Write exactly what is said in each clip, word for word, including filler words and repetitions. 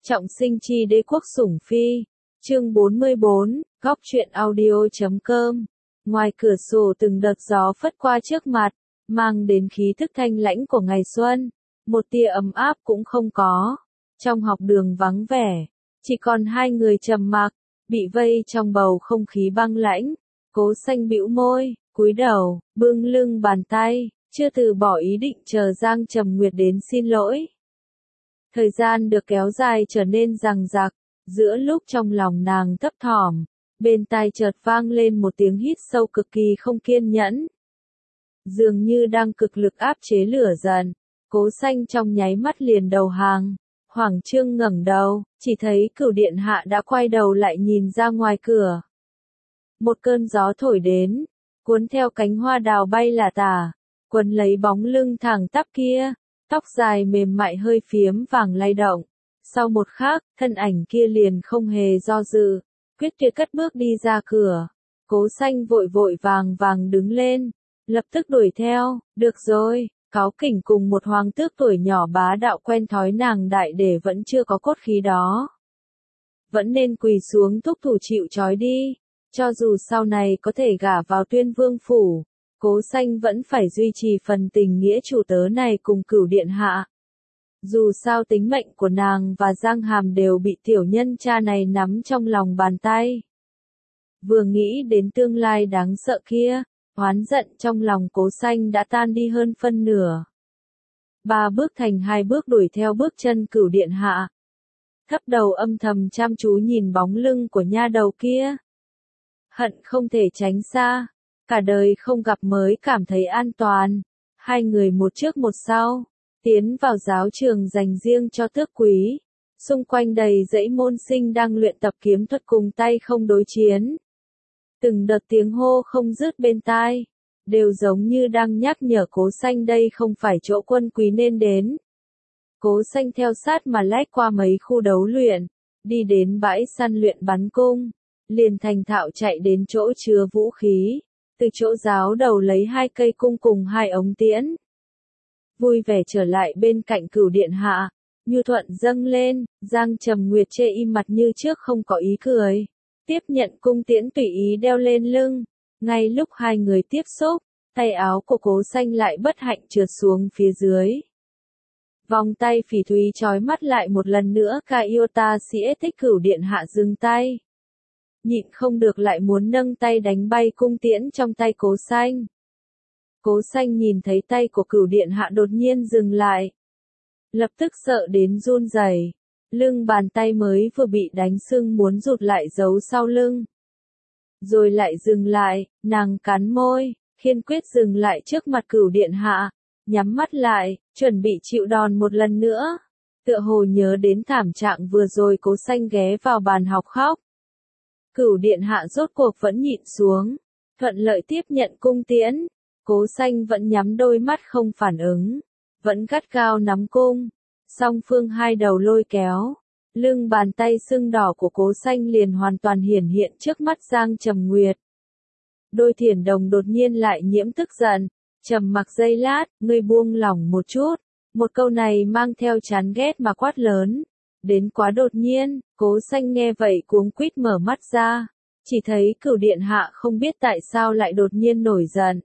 Trọng sinh chi đế quốc sủng phi, chương bốn mươi bốn, góc truyện audio.com. Ngoài cửa sổ từng đợt gió phất qua trước mặt, mang đến khí thức thanh lãnh của ngày xuân, một tia ấm áp cũng không có. Trong học đường vắng vẻ, chỉ còn hai người trầm mặc, bị vây trong bầu không khí băng lãnh. Cố Xanh bĩu môi, cúi đầu, bưng lưng bàn tay, chưa từ bỏ ý định chờ Giang Trầm Nguyệt đến xin lỗi. Thời gian được kéo dài trở nên dằng dặc, giữa lúc trong lòng nàng thấp thỏm, bên tai chợt vang lên một tiếng hít sâu cực kỳ không kiên nhẫn. Dường như đang cực lực áp chế lửa giận, Cố Xanh trong nháy mắt liền đầu hàng. Hoàng Trương ngẩng đầu, chỉ thấy Cửu Điện Hạ đã quay đầu lại nhìn ra ngoài cửa. Một cơn gió thổi đến, cuốn theo cánh hoa đào bay lả tả, quấn lấy bóng lưng thẳng tắp kia, tóc dài mềm mại hơi phiếm vàng lay động. Sau một khắc, thân ảnh kia liền không hề do dự, quyết tuyệt cất bước đi ra cửa. Cố Xanh vội vội vàng vàng đứng lên, lập tức đuổi theo. Được rồi, cáu kỉnh cùng một hoàng tước tuổi nhỏ bá đạo quen thói nàng đại để vẫn chưa có cốt khí đó. Vẫn nên quỳ xuống thúc thủ chịu trói đi, cho dù sau này có thể gả vào Tuyên Vương phủ, Cố Xanh vẫn phải duy trì phần tình nghĩa chủ tớ này cùng Cửu Điện Hạ. Dù sao tính mệnh của nàng và Giang Hàm đều bị tiểu nhân cha này nắm trong lòng bàn tay. Vừa nghĩ đến tương lai đáng sợ kia, oán giận trong lòng Cố Xanh đã tan đi hơn phân nửa. Ba bước thành hai bước đuổi theo bước chân Cửu Điện Hạ. Thấp đầu âm thầm chăm chú nhìn bóng lưng của nha đầu kia. Hận không thể tránh xa, cả đời không gặp mới cảm thấy an toàn. Hai người một trước một sau, tiến vào giáo trường dành riêng cho tước quý. Xung quanh đầy dãy môn sinh đang luyện tập kiếm thuật cùng tay không đối chiến. Từng đợt tiếng hô không dứt bên tai, đều giống như đang nhắc nhở Cố Xanh đây không phải chỗ quân quý nên đến. Cố Xanh theo sát mà lách qua mấy khu đấu luyện, đi đến bãi săn luyện bắn cung, liền thành thạo chạy đến chỗ chứa vũ khí, từ chỗ giáo đầu lấy hai cây cung cùng hai ống tiễn. Vui vẻ trở lại bên cạnh Cửu Điện Hạ, nhu thuận dâng lên. Giang Trầm Nguyệt chê im mặt như trước không có ý cười, tiếp nhận cung tiễn tùy ý đeo lên lưng. Ngay lúc hai người tiếp xúc, tay áo của Cố Xanh lại bất hạnh trượt xuống phía dưới. Vòng tay phỉ thúy chói mắt lại một lần nữa Caiota sĩ thích Cửu Điện Hạ dừng tay. Nhịn không được lại muốn nâng tay đánh bay cung tiễn trong tay Cố Xanh. Cố Xanh nhìn thấy tay của Cửu Điện Hạ đột nhiên dừng lại, lập tức sợ đến run rẩy, lưng bàn tay mới vừa bị đánh sưng muốn rụt lại giấu sau lưng. Rồi lại dừng lại, nàng cắn môi, kiên quyết dừng lại trước mặt Cửu Điện Hạ, nhắm mắt lại, chuẩn bị chịu đòn một lần nữa. Tựa hồ nhớ đến thảm trạng vừa rồi Cố Xanh ghé vào bàn học khóc. Cửu Điện Hạ rốt cuộc vẫn nhịn xuống, thuận lợi tiếp nhận cung tiễn. Cố Xanh vẫn nhắm đôi mắt không phản ứng, vẫn gắt gao nắm cung. Song phương hai đầu lôi kéo, lưng bàn tay sưng đỏ của Cố Xanh liền hoàn toàn hiển hiện trước mắt Giang Trầm Nguyệt. Đôi thiền đồng đột nhiên lại nhiễm tức giận, trầm mặc giây lát, ngươi buông lỏng một chút. Một câu này mang theo chán ghét mà quát lớn, đến quá đột nhiên. Cố Xanh nghe vậy cuống quýt mở mắt ra, chỉ thấy Cửu Điện Hạ không biết tại sao lại đột nhiên nổi giận.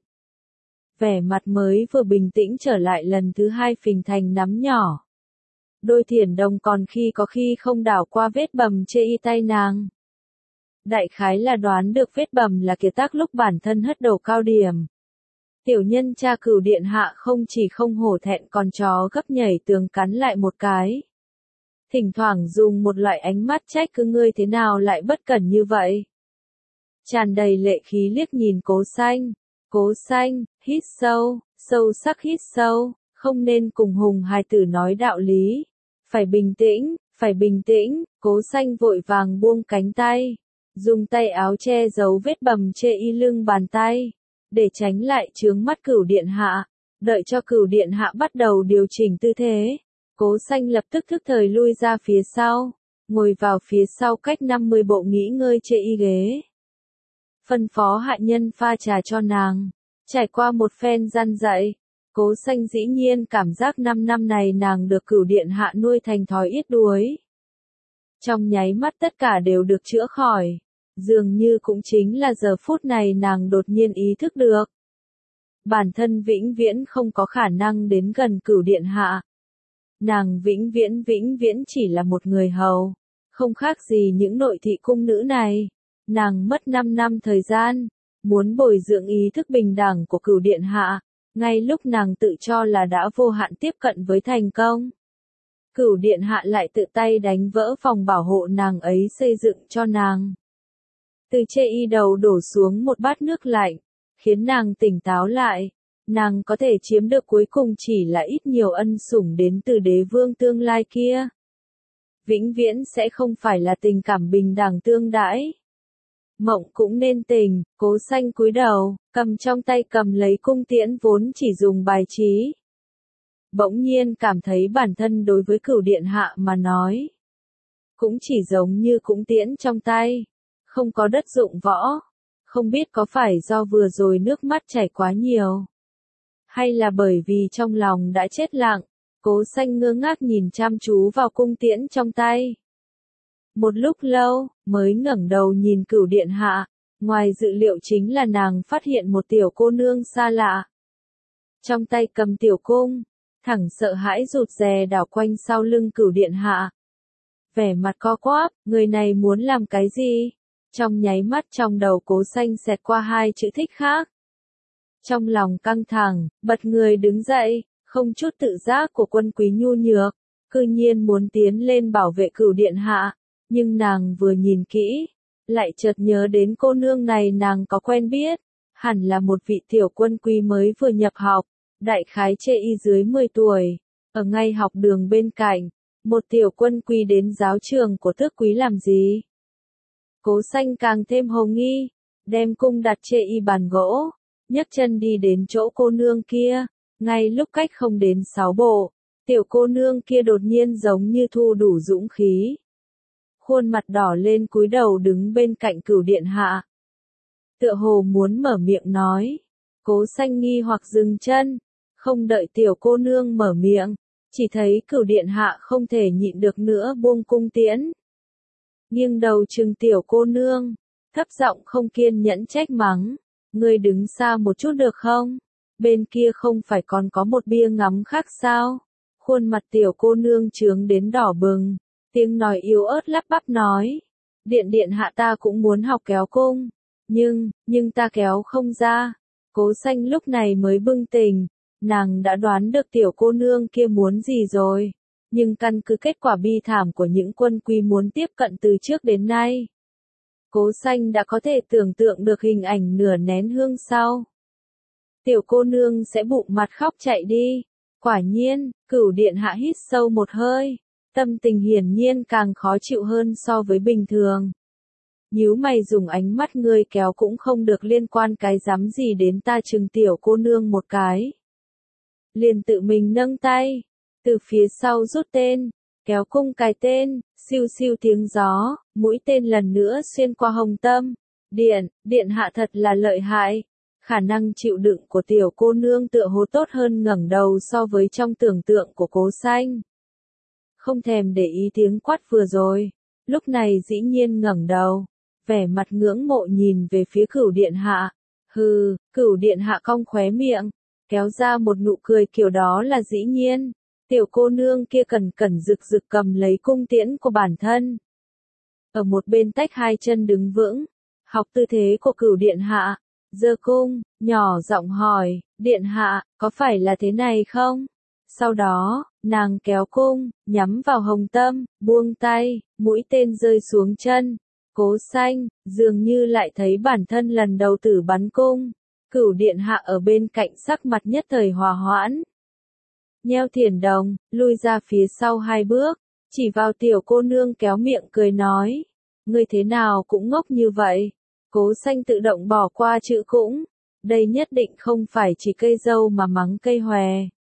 Vẻ mặt mới vừa bình tĩnh trở lại lần thứ hai phình thành nắm nhỏ. Đôi thiền đồng còn khi có khi không đảo qua vết bầm chê y tay nàng. Đại khái là đoán được vết bầm là kiệt tác lúc bản thân hất đầu cao điểm. Tiểu nhân cha Cửu Điện Hạ không chỉ không hổ thẹn còn chó gấp nhảy tường cắn lại một cái. Thỉnh thoảng dùng một loại ánh mắt trách cứ ngươi thế nào lại bất cẩn như vậy. Tràn đầy lệ khí liếc nhìn Cố Xanh. Cố Xanh, hít sâu, sâu sắc hít sâu, không nên cùng hùng hài tử nói đạo lý. Phải bình tĩnh, phải bình tĩnh. Cố Xanh vội vàng buông cánh tay, dùng tay áo che giấu vết bầm chê y lưng bàn tay, để tránh lại chướng mắt Cửu Điện Hạ. Đợi cho Cửu Điện Hạ bắt đầu điều chỉnh tư thế, Cố Xanh lập tức thức thời lui ra phía sau, ngồi vào phía sau cách năm mươi bộ nghỉ ngơi chê y ghế. Phân phó hạ nhân pha trà cho nàng. Trải qua một phen răn dạy, Cố Xanh dĩ nhiên cảm giác năm năm này nàng được Cửu Điện Hạ nuôi thành thói yết đuối. Trong nháy mắt tất cả đều được chữa khỏi. Dường như cũng chính là giờ phút này nàng đột nhiên ý thức được. Bản thân vĩnh viễn không có khả năng đến gần Cửu Điện Hạ. Nàng vĩnh viễn vĩnh viễn chỉ là một người hầu. Không khác gì những nội thị cung nữ này. Nàng mất năm năm thời gian. Muốn bồi dưỡng ý thức bình đẳng của Cửu Điện Hạ. Ngay lúc nàng tự cho là đã vô hạn tiếp cận với thành công. Cửu Điện Hạ lại tự tay đánh vỡ phòng bảo hộ nàng ấy xây dựng cho nàng. Từ chê y đầu đổ xuống một bát nước lạnh, khiến nàng tỉnh táo lại. Nàng có thể chiếm được cuối cùng chỉ là ít nhiều ân sủng đến từ đế vương tương lai kia. Vĩnh viễn sẽ không phải là tình cảm bình đẳng tương đãi. Mộng cũng nên tình, Cố Xanh cúi đầu, cầm trong tay cầm lấy cung tiễn vốn chỉ dùng bài trí. Bỗng nhiên cảm thấy bản thân đối với Cửu Điện Hạ mà nói. Cũng chỉ giống như cung tiễn trong tay. Không có đất dụng võ. Không biết có phải do vừa rồi nước mắt chảy quá nhiều. Hay là bởi vì trong lòng đã chết lặng. Cố Xanh ngơ ngác nhìn chăm chú vào cung tiễn trong tay. Một lúc lâu, mới ngẩng đầu nhìn Cửu Điện Hạ. Ngoài dự liệu chính là nàng phát hiện một tiểu cô nương xa lạ. Trong tay cầm tiểu cung. Thẳng sợ hãi rụt rè đảo quanh sau lưng Cửu Điện Hạ. Vẻ mặt co quắp, người này muốn làm cái gì? Trong nháy mắt trong đầu Cố Xanh xẹt qua hai chữ thích khác. Trong lòng căng thẳng, bật người đứng dậy, không chút tự giác của Quân Quý nhu nhược, cư nhiên muốn tiến lên bảo vệ Cửu Điện Hạ, nhưng nàng vừa nhìn kỹ, lại chợt nhớ đến cô nương này nàng có quen biết, hẳn là một vị tiểu quân quý mới vừa nhập học, đại khái chê y dưới mười tuổi, ở ngay học đường bên cạnh, một tiểu quân quý đến giáo trường của tước quý làm gì? Cố Xanh càng thêm hồ nghi, đem cung đặt chê y bàn gỗ, nhấc chân đi đến chỗ cô nương kia, ngay lúc cách không đến sáu bộ, tiểu cô nương kia đột nhiên giống như thu đủ dũng khí. Khuôn mặt đỏ lên cúi đầu đứng bên cạnh Cửu Điện Hạ. Tựa hồ muốn mở miệng nói, Cố Xanh nghi hoặc dừng chân, không đợi tiểu cô nương mở miệng, chỉ thấy Cửu Điện Hạ không thể nhịn được nữa buông cung tiễn. Nghiêng đầu trừng tiểu cô nương, thấp giọng không kiên nhẫn trách mắng, ngươi đứng xa một chút được không? Bên kia không phải còn có một bia ngắm khác sao? Khuôn mặt tiểu cô nương trướng đến đỏ bừng, tiếng nói yếu ớt lắp bắp nói, điện điện hạ ta cũng muốn học kéo cung, nhưng, nhưng ta kéo không ra. Cố Xanh lúc này mới bừng tỉnh, nàng đã đoán được tiểu cô nương kia muốn gì rồi. Nhưng căn cứ kết quả bi thảm của những quân quý muốn tiếp cận từ trước đến nay. Cố Xanh đã có thể tưởng tượng được hình ảnh nửa nén hương sau. Tiểu cô nương sẽ bụng mặt khóc chạy đi. Quả nhiên, Cửu Điện Hạ hít sâu một hơi. Tâm tình hiển nhiên càng khó chịu hơn so với bình thường. Nhíu mày dùng ánh mắt ngươi kéo cũng không được liên quan cái dám gì đến ta chừng tiểu cô nương một cái. Liền tự mình nâng tay. Từ phía sau rút tên, kéo cung cài tên, siêu siêu tiếng gió, mũi tên lần nữa xuyên qua hồng tâm. Điện, điện hạ thật là lợi hại. Khả năng chịu đựng của tiểu cô nương tựa hồ tốt hơn ngẩng đầu so với trong tưởng tượng của Cố Xanh. Không thèm để ý tiếng quát vừa rồi, lúc này dĩ nhiên ngẩng đầu, vẻ mặt ngưỡng mộ nhìn về phía Cửu Điện Hạ. Hừ, Cửu Điện Hạ cong khóe miệng, kéo ra một nụ cười kiểu đó là dĩ nhiên. Tiểu cô nương kia cẩn cẩn rực rực cầm lấy cung tiễn của bản thân. Ở một bên tách hai chân đứng vững, học tư thế của Cửu Điện Hạ, giơ cung, nhỏ giọng hỏi, Điện Hạ, có phải là thế này không? Sau đó, nàng kéo cung, nhắm vào hồng tâm, buông tay, mũi tên rơi xuống chân. Cố Xanh, dường như lại thấy bản thân lần đầu tử bắn cung. Cửu Điện Hạ ở bên cạnh sắc mặt nhất thời hòa hoãn. Nheo Thiền Đồng, lui ra phía sau hai bước, chỉ vào tiểu cô nương kéo miệng cười nói. Ngươi thế nào cũng ngốc như vậy. Cố Xanh tự động bỏ qua chữ cũng. Đây nhất định không phải chỉ cây dâu mà mắng cây hòe.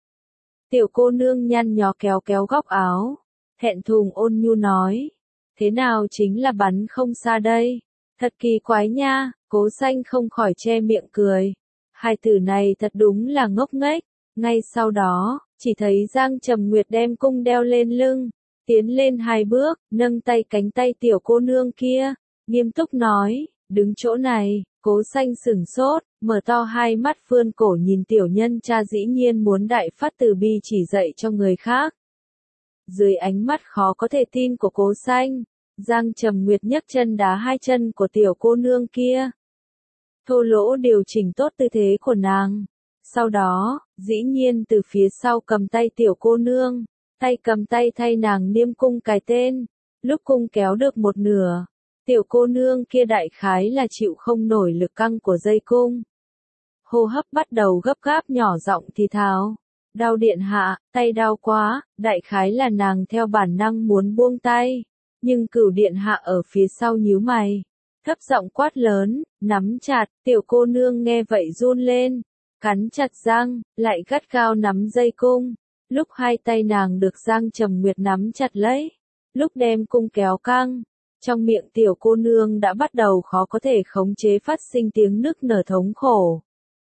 Tiểu cô nương nhăn nhó kéo kéo góc áo. Thẹn thùng ôn nhu nói. Thế nào chính là bắn không xa đây. Thật kỳ quái nha, Cố Xanh không khỏi che miệng cười. Hai từ này thật đúng là ngốc nghếch. Ngay sau đó, chỉ thấy Giang Trầm Nguyệt đem cung đeo lên lưng, tiến lên hai bước, nâng tay cánh tay tiểu cô nương kia, nghiêm túc nói, đứng chỗ này. Cố Xanh sửng sốt, mở to hai mắt vươn cổ nhìn tiểu nhân cha dĩ nhiên muốn đại phát từ bi chỉ dạy cho người khác. Dưới ánh mắt khó có thể tin của Cố Xanh, Giang Trầm Nguyệt nhấc chân đá hai chân của tiểu cô nương kia. Thô lỗ điều chỉnh tốt tư thế của nàng. Sau đó, dĩ nhiên từ phía sau cầm tay tiểu cô nương, tay cầm tay thay nàng niêm cung cài tên. Lúc cung kéo được một nửa, tiểu cô nương kia đại khái là chịu không nổi lực căng của dây cung. Hô hấp bắt đầu gấp gáp nhỏ giọng thì thào. Đau điện hạ, tay đau quá, đại khái là nàng theo bản năng muốn buông tay. Nhưng Cửu điện hạ ở phía sau nhíu mày. Thấp giọng quát lớn, nắm chặt, tiểu cô nương nghe vậy run lên. Cắn chặt răng, lại gắt gao nắm dây cung. Lúc hai tay nàng được Giang Trầm Nguyệt nắm chặt lấy. Lúc đem cung kéo căng. Trong miệng tiểu cô nương đã bắt đầu khó có thể khống chế phát sinh tiếng nức nở thống khổ.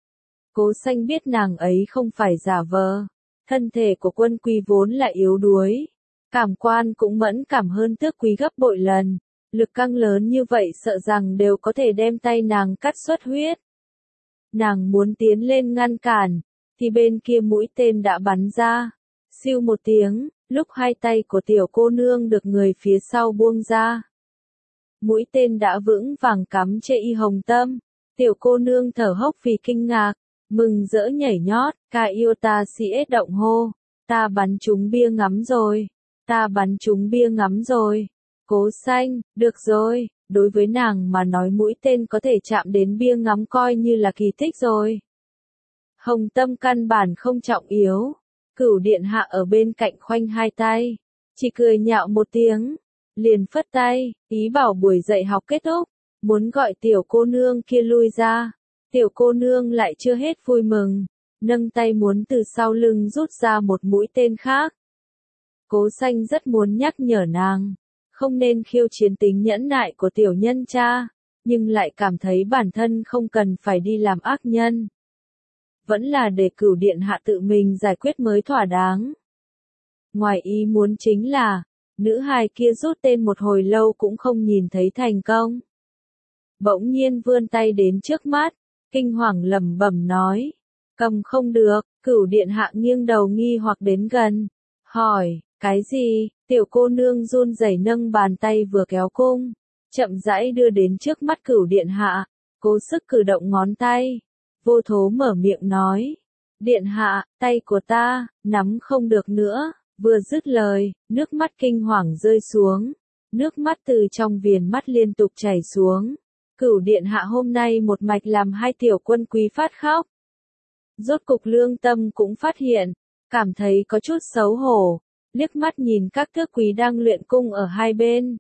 Cố Xanh biết nàng ấy không phải giả vờ. Thân thể của Quân Quý vốn là yếu đuối. Cảm quan cũng mẫn cảm hơn Tước Quý gấp bội lần. Lực căng lớn như vậy sợ rằng đều có thể đem tay nàng cắt xuất huyết. Nàng muốn tiến lên ngăn cản, thì bên kia mũi tên đã bắn ra. Siêu một tiếng, lúc hai tay của tiểu cô nương được người phía sau buông ra. Mũi tên đã vững vàng cắm trên y hồng tâm. Tiểu cô nương thở hốc vì kinh ngạc, mừng rỡ nhảy nhót, ca yêu ta sĩ động hô. Ta bắn trúng bia ngắm rồi, ta bắn trúng bia ngắm rồi. Cố Xanh, được rồi, đối với nàng mà nói mũi tên có thể chạm đến bia ngắm coi như là kỳ tích rồi. Hồng tâm căn bản không trọng yếu. Cửu điện hạ ở bên cạnh khoanh hai tay, chỉ cười nhạo một tiếng, liền phất tay, ý bảo buổi dạy học kết thúc, muốn gọi tiểu cô nương kia lui ra. Tiểu cô nương lại chưa hết vui mừng, nâng tay muốn từ sau lưng rút ra một mũi tên khác. Cố Xanh rất muốn nhắc nhở nàng, không nên khiêu chiến tính nhẫn nại của tiểu nhân cha, nhưng lại cảm thấy bản thân không cần phải đi làm ác nhân. Vẫn là để Cửu điện hạ tự mình giải quyết mới thỏa đáng. Ngoài ý muốn chính là, nữ hài kia rút tên một hồi lâu cũng không nhìn thấy thành công. Bỗng nhiên vươn tay đến trước mắt, kinh hoàng lẩm bẩm nói, cầm không được. Cửu điện hạ nghiêng đầu nghi hoặc đến gần, hỏi, cái gì? Tiểu cô nương run rẩy nâng bàn tay vừa kéo cung, chậm rãi đưa đến trước mắt Cửu điện hạ, cố sức cử động ngón tay, vô thố mở miệng nói, điện hạ, tay của ta, nắm không được nữa. Vừa dứt lời, nước mắt kinh hoàng rơi xuống, nước mắt từ trong viền mắt liên tục chảy xuống. Cửu điện hạ hôm nay một mạch làm hai tiểu Quân Quý phát khóc. Rốt cục lương tâm cũng phát hiện, cảm thấy có chút xấu hổ, liếc mắt nhìn các tước quý đang luyện cung ở hai bên.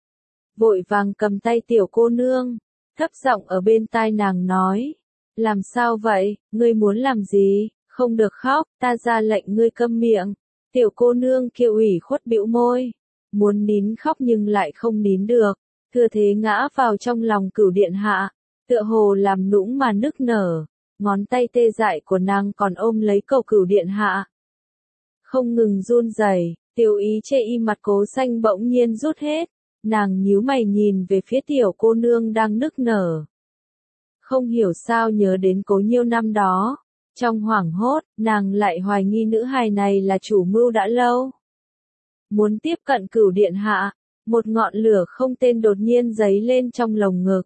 Vội vàng cầm tay tiểu cô nương, thấp giọng ở bên tai nàng nói, làm sao vậy, ngươi muốn làm gì, không được khóc, ta ra lệnh ngươi câm miệng. Tiểu cô nương kia ủy khuất bĩu môi, muốn nín khóc nhưng lại không nín được, thừa thế ngã vào trong lòng Cửu điện hạ, tựa hồ làm nũng mà nức nở, ngón tay tê dại của nàng còn ôm lấy cầu Cửu điện hạ. Không ngừng run rẩy, tiểu ý chê y mặt Cố Xanh bỗng nhiên rút hết, nàng nhíu mày nhìn về phía tiểu cô nương đang nức nở. Không hiểu sao nhớ đến Cố Nhiêu năm đó. Trong hoảng hốt, nàng lại hoài nghi nữ hài này là chủ mưu đã lâu. Muốn tiếp cận Cửu điện hạ, một ngọn lửa không tên đột nhiên giấy lên trong lồng ngực.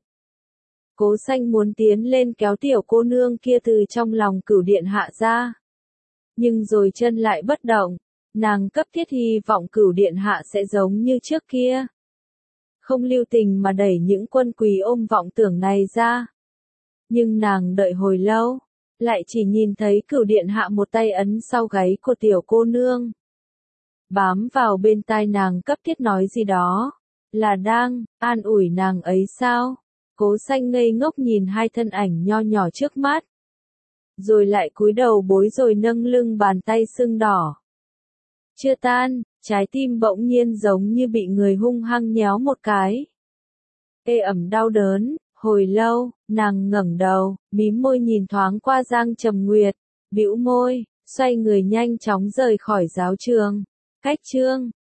Cố Xanh muốn tiến lên kéo tiểu cô nương kia từ trong lòng Cửu điện hạ ra. Nhưng rồi chân lại bất động, nàng cấp thiết hy vọng Cửu điện hạ sẽ giống như trước kia. Không lưu tình mà đẩy những Quân Quý ôm vọng tưởng này ra. Nhưng nàng đợi hồi lâu, lại chỉ nhìn thấy Cửu điện hạ một tay ấn sau gáy của tiểu cô nương. Bám vào bên tai nàng cấp thiết nói gì đó, là đang an ủi nàng ấy sao? Cố Xanh ngây ngốc nhìn hai thân ảnh nho nhỏ trước mắt. Rồi lại cúi đầu bối rồi nâng lưng bàn tay sưng đỏ. Chưa tan, trái tim bỗng nhiên giống như bị người hung hăng nhéo một cái. Ê ẩm đau đớn. Hồi lâu, nàng ngẩng đầu, mím môi nhìn thoáng qua Giang Trầm Nguyệt, bĩu môi, xoay người nhanh chóng rời khỏi giáo trường. Cách chương